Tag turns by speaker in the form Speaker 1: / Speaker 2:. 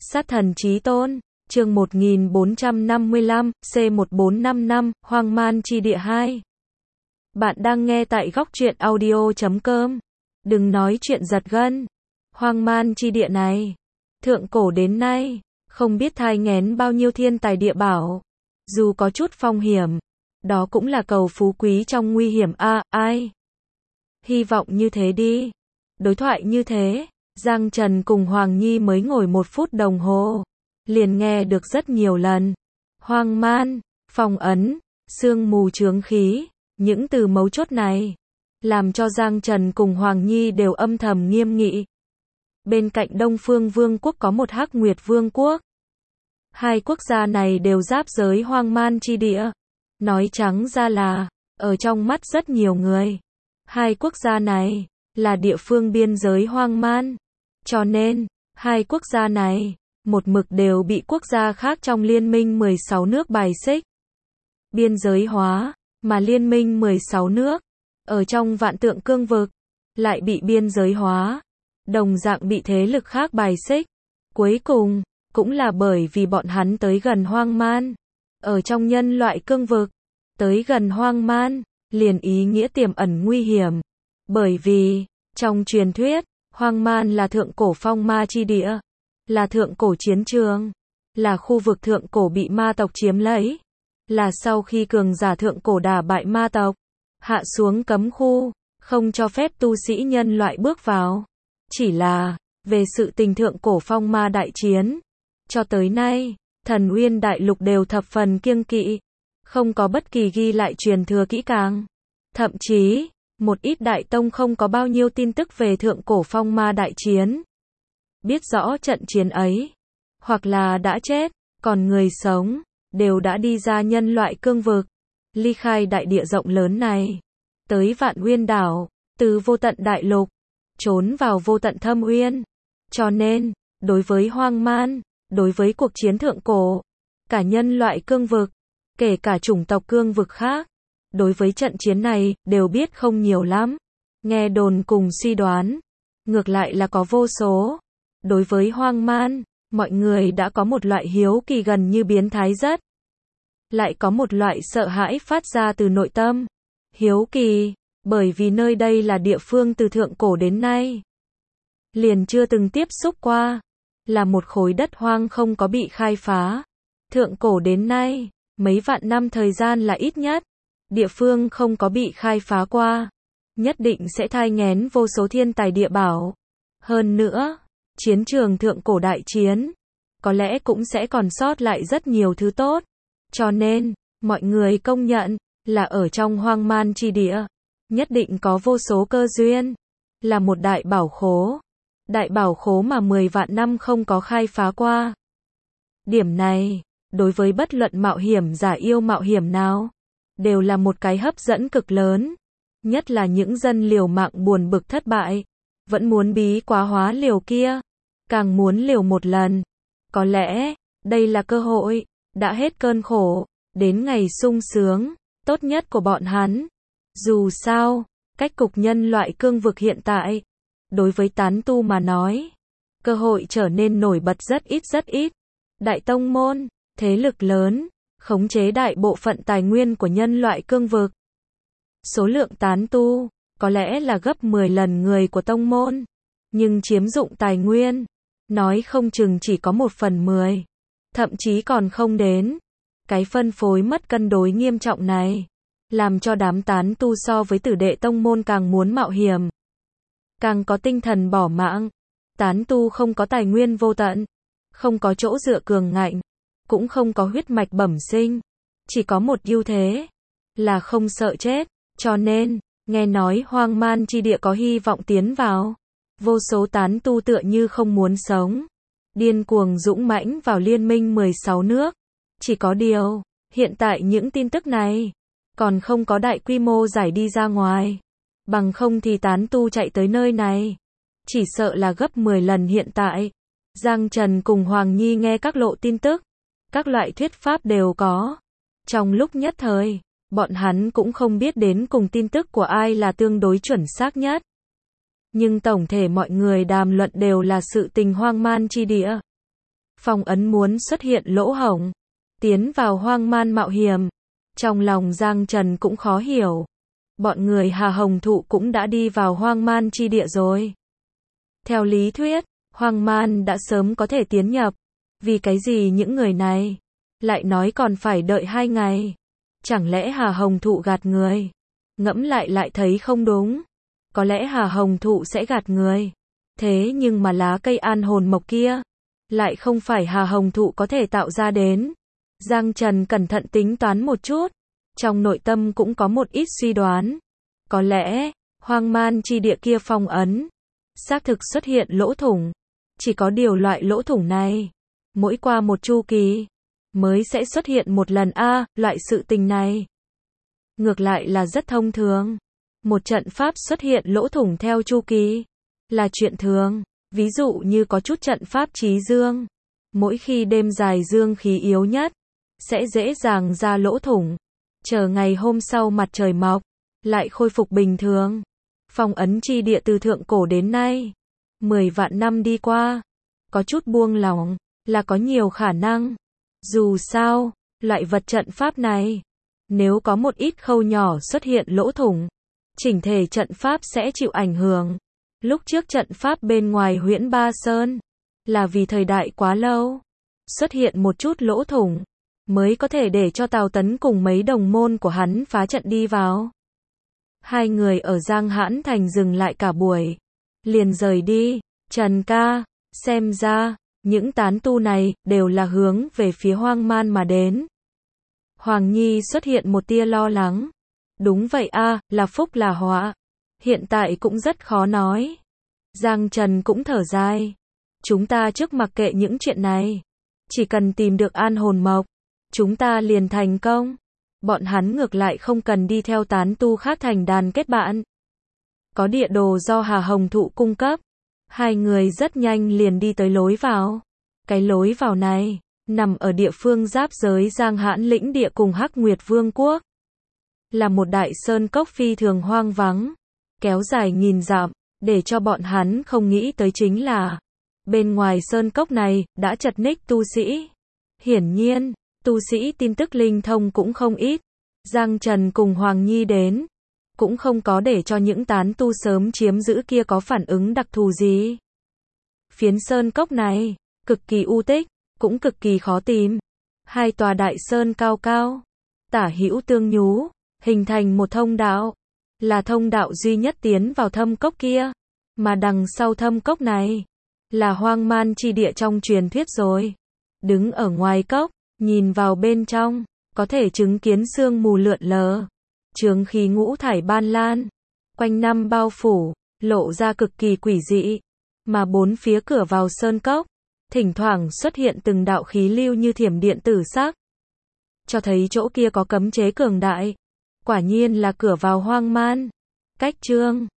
Speaker 1: Sát thần chí tôn, chương 1455, C1455, Hoang Man chi địa 2. Bạn đang nghe tại góc truyện audio.com. Đừng nói chuyện giật gân. Hoang Man chi địa này, thượng cổ đến nay, không biết thai nghén bao nhiêu thiên tài địa bảo. Dù có chút phong hiểm, đó cũng là cầu phú quý trong nguy hiểm ai. Hy vọng như thế đi. Đối thoại như thế, Giang Trần cùng Hoàng Nhi mới ngồi 1 phút đồng hồ, liền nghe được rất nhiều lần. Hoang man, phong ấn, sương mù chướng khí, những từ mấu chốt này, làm cho Giang Trần cùng Hoàng Nhi đều âm thầm nghiêm nghị. Bên cạnh Đông Phương Vương quốc có một Hắc Nguyệt Vương quốc. Hai quốc gia này đều giáp giới hoang man chi địa. Nói trắng ra là, ở trong mắt rất nhiều người, hai quốc gia này là địa phương biên giới hoang man. Cho nên, hai quốc gia này, một mực đều bị quốc gia khác trong liên minh 16 nước bài xích. Biên giới hóa, mà liên minh 16 nước, ở trong vạn tượng cương vực, lại bị biên giới hóa, đồng dạng bị thế lực khác bài xích. Cuối cùng, cũng là bởi vì bọn hắn tới gần hoang man. Ở trong nhân loại cương vực, tới gần hoang man, liền ý nghĩa tiềm ẩn nguy hiểm. Bởi vì, trong truyền thuyết, hoang man là thượng cổ phong ma chi địa, là thượng cổ chiến trường, là khu vực thượng cổ bị ma tộc chiếm lấy, là sau khi cường giả thượng cổ đả bại ma tộc, hạ xuống cấm khu, không cho phép tu sĩ nhân loại bước vào. Chỉ là, về sự tình thượng cổ phong ma đại chiến, cho tới nay, Thần Uyên Đại Lục đều thập phần kiêng kỵ, không có bất kỳ ghi lại truyền thừa kỹ càng. Thậm chí, một ít đại tông không có bao nhiêu tin tức về thượng cổ phong ma đại chiến. Biết rõ trận chiến ấy, hoặc là đã chết, còn người sống, đều đã đi ra nhân loại cương vực, ly khai đại địa rộng lớn này, tới Vạn Uyên đảo, từ vô tận đại lục, trốn vào vô tận thâm uyên. Cho nên, đối với hoang man, đối với cuộc chiến thượng cổ, cả nhân loại cương vực, kể cả chủng tộc cương vực khác, đối với trận chiến này, đều biết không nhiều lắm. Nghe đồn cùng suy đoán, ngược lại là có vô số. Đối với hoang man, mọi người đã có một loại hiếu kỳ gần như biến thái rất. Lại có một loại sợ hãi phát ra từ nội tâm. Hiếu kỳ, bởi vì nơi đây là địa phương từ thượng cổ đến nay liền chưa từng tiếp xúc qua, là một khối đất hoang không có bị khai phá. Thượng cổ đến nay, mấy vạn năm thời gian là ít nhất, địa phương không có bị khai phá qua, nhất định sẽ thai nghén vô số thiên tài địa bảo. Hơn nữa, chiến trường thượng cổ đại chiến, có lẽ cũng sẽ còn sót lại rất nhiều thứ tốt. Cho nên, mọi người công nhận, là ở trong hoang man chi địa, nhất định có vô số cơ duyên, là một đại bảo khố. Đại bảo khố mà 10 vạn năm không có khai phá qua. Điểm này, đối với bất luận mạo hiểm giả yêu mạo hiểm nào, đều là một cái hấp dẫn cực lớn. Nhất là những dân liều mạng buồn bực thất bại, vẫn muốn bí quá hóa liều kia, càng muốn liều một lần. Có lẽ, đây là cơ hội, đã hết cơn khổ, đến ngày sung sướng, tốt nhất của bọn hắn. Dù sao, cách cục nhân loại cương vực hiện tại, đối với tán tu mà nói, cơ hội trở nên nổi bật rất ít. Đại tông môn, thế lực lớn, khống chế đại bộ phận tài nguyên của nhân loại cương vực. Số lượng tán tu, có lẽ là gấp 10 lần người của tông môn, nhưng chiếm dụng tài nguyên, nói không chừng chỉ có 1/10, thậm chí còn không đến. Cái phân phối mất cân đối nghiêm trọng này, làm cho đám tán tu so với tử đệ tông môn càng muốn mạo hiểm, càng có tinh thần bỏ mạng. Tán tu không có tài nguyên vô tận, không có chỗ dựa cường ngạnh, cũng không có huyết mạch bẩm sinh, chỉ có một ưu thế, là không sợ chết. Cho nên, nghe nói hoang man chi địa có hy vọng tiến vào, vô số tán tu tựa như không muốn sống, điên cuồng dũng mãnh vào liên minh 16 nước. Chỉ có điều, hiện tại những tin tức này, còn không có đại quy mô giải đi ra ngoài. Bằng không thì tán tu chạy tới nơi này, chỉ sợ là gấp 10 lần hiện tại. Giang Trần cùng Hoàng Nhi nghe các lộ tin tức, các loại thuyết pháp đều có. Trong lúc nhất thời, bọn hắn cũng không biết đến cùng tin tức của ai là tương đối chuẩn xác nhất. Nhưng tổng thể mọi người đàm luận đều là sự tình hoang man chi địa. phong ấn muốn xuất hiện lỗ hổng, tiến vào hoang man mạo hiểm. Trong lòng Giang Trần cũng khó hiểu. Bọn người Hà Hồng Thụ cũng đã đi vào hoang man chi địa rồi. Theo lý thuyết, hoang man đã sớm có thể tiến nhập. Vì cái gì những người này lại nói còn phải đợi 2 ngày? Chẳng lẽ Hà Hồng Thụ gạt người? Ngẫm lại thấy không đúng. Có lẽ Hà Hồng Thụ sẽ gạt người. Thế nhưng mà lá cây an hồn mộc kia lại không phải Hà Hồng Thụ có thể tạo ra đến. Giang Trần cẩn thận tính toán một chút. Trong nội tâm cũng có một ít suy đoán. Có lẽ, hoang man chi địa kia phong ấn. Xác thực xuất hiện lỗ thủng. Chỉ có điều loại lỗ thủng này, mỗi qua một chu kỳ, mới sẽ xuất hiện một lần loại sự tình này. Ngược lại là rất thông thường. Một trận pháp xuất hiện lỗ thủng theo chu kỳ, là chuyện thường. Ví dụ như có chút trận pháp chí dương. Mỗi khi đêm dài dương khí yếu nhất, sẽ dễ dàng ra lỗ thủng. Chờ ngày hôm sau mặt trời mọc, lại khôi phục bình thường. Phong ấn chi địa từ thượng cổ đến nay, 10 vạn năm đi qua, có chút buông lỏng, là có nhiều khả năng. Dù sao, loại vật trận pháp này, nếu có một ít khâu nhỏ xuất hiện lỗ thủng, chỉnh thể trận pháp sẽ chịu ảnh hưởng. Lúc trước trận pháp bên ngoài Huyễn Ba Sơn, là vì thời đại quá lâu, xuất hiện một chút lỗ thủng, mới có thể để cho Tào Tấn cùng mấy đồng môn của hắn phá trận đi vào. Hai người ở Giang Hãn Thành dừng lại cả buổi, liền rời đi. Trần ca, xem ra, những tán tu này, đều là hướng về phía hoang man mà đến. Hoàng Nhi xuất hiện một tia lo lắng. Đúng vậy là phúc là họa. Hiện tại cũng rất khó nói. Giang Trần cũng thở dài. Chúng ta trước mặc kệ những chuyện này. Chỉ cần tìm được an hồn mộc, chúng ta liền thành công. Bọn hắn ngược lại không cần đi theo tán tu khác thành đàn kết bạn. Có địa đồ do Hà Hồng Thụ cung cấp. Hai người rất nhanh liền đi tới lối vào. Cái lối vào này, nằm ở địa phương giáp giới Giang Hãn lĩnh địa cùng Hắc Nguyệt Vương quốc. Là một đại sơn cốc phi thường hoang vắng, kéo dài nghìn dặm, để cho bọn hắn không nghĩ tới chính là, bên ngoài sơn cốc này, đã chật ních tu sĩ. Hiển nhiên, tu sĩ tin tức linh thông cũng không ít. Giang Trần cùng Hoàng Nhi đến, cũng không có để cho những tán tu sớm chiếm giữ kia có phản ứng đặc thù gì. Phiến sơn cốc này, cực kỳ u tích, cũng cực kỳ khó tìm. Hai tòa đại sơn cao cao, tả hữu tương nhú, hình thành một thông đạo. Là thông đạo duy nhất tiến vào thâm cốc kia. Mà đằng sau thâm cốc này, là hoang man chi địa trong truyền thuyết rồi. Đứng ở ngoài cốc, nhìn vào bên trong, có thể chứng kiến sương mù lượn lờ. Chướng khí ngũ thải ban lan, quanh năm bao phủ, lộ ra cực kỳ quỷ dị. Mà bốn phía cửa vào sơn cốc, thỉnh thoảng xuất hiện từng đạo khí lưu như thiểm điện tử sắc. Cho thấy chỗ kia có cấm chế cường đại. Quả nhiên là cửa vào hoang man. Cách chương